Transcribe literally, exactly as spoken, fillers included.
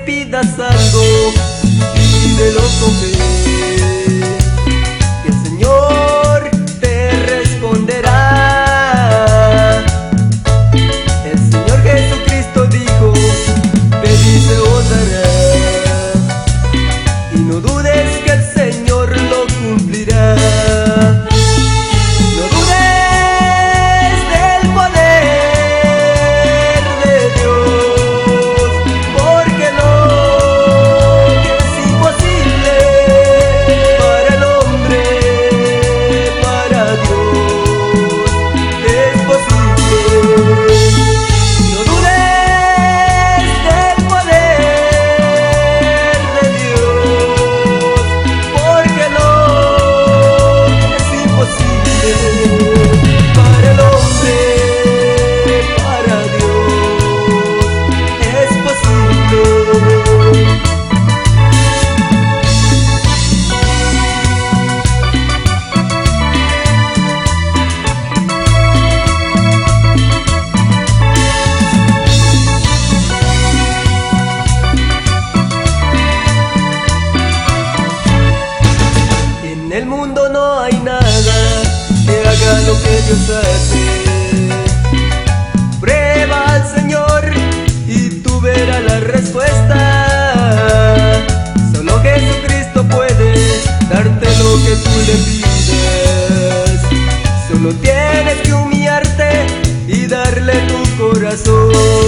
pidas algo, pídelo con fe, y el Señor te responderá. El Señor Jesucristo dijo: pedid se os dará, y no dudes que el Señor lo cumplirá. No dudes del poder de Dios, porque lo que es imposible para el hombre, para Dios es posible. No dudes del poder de Dios, porque lo que es imposible para el hombre, para Dios es posible. En el mundo no hay nada que haga lo que Dios hace. Prueba al Señor y tú verás la respuesta. Solo Jesucristo puede darte lo que tú le pidas. Solo tienes que humillarte y darle tu corazón.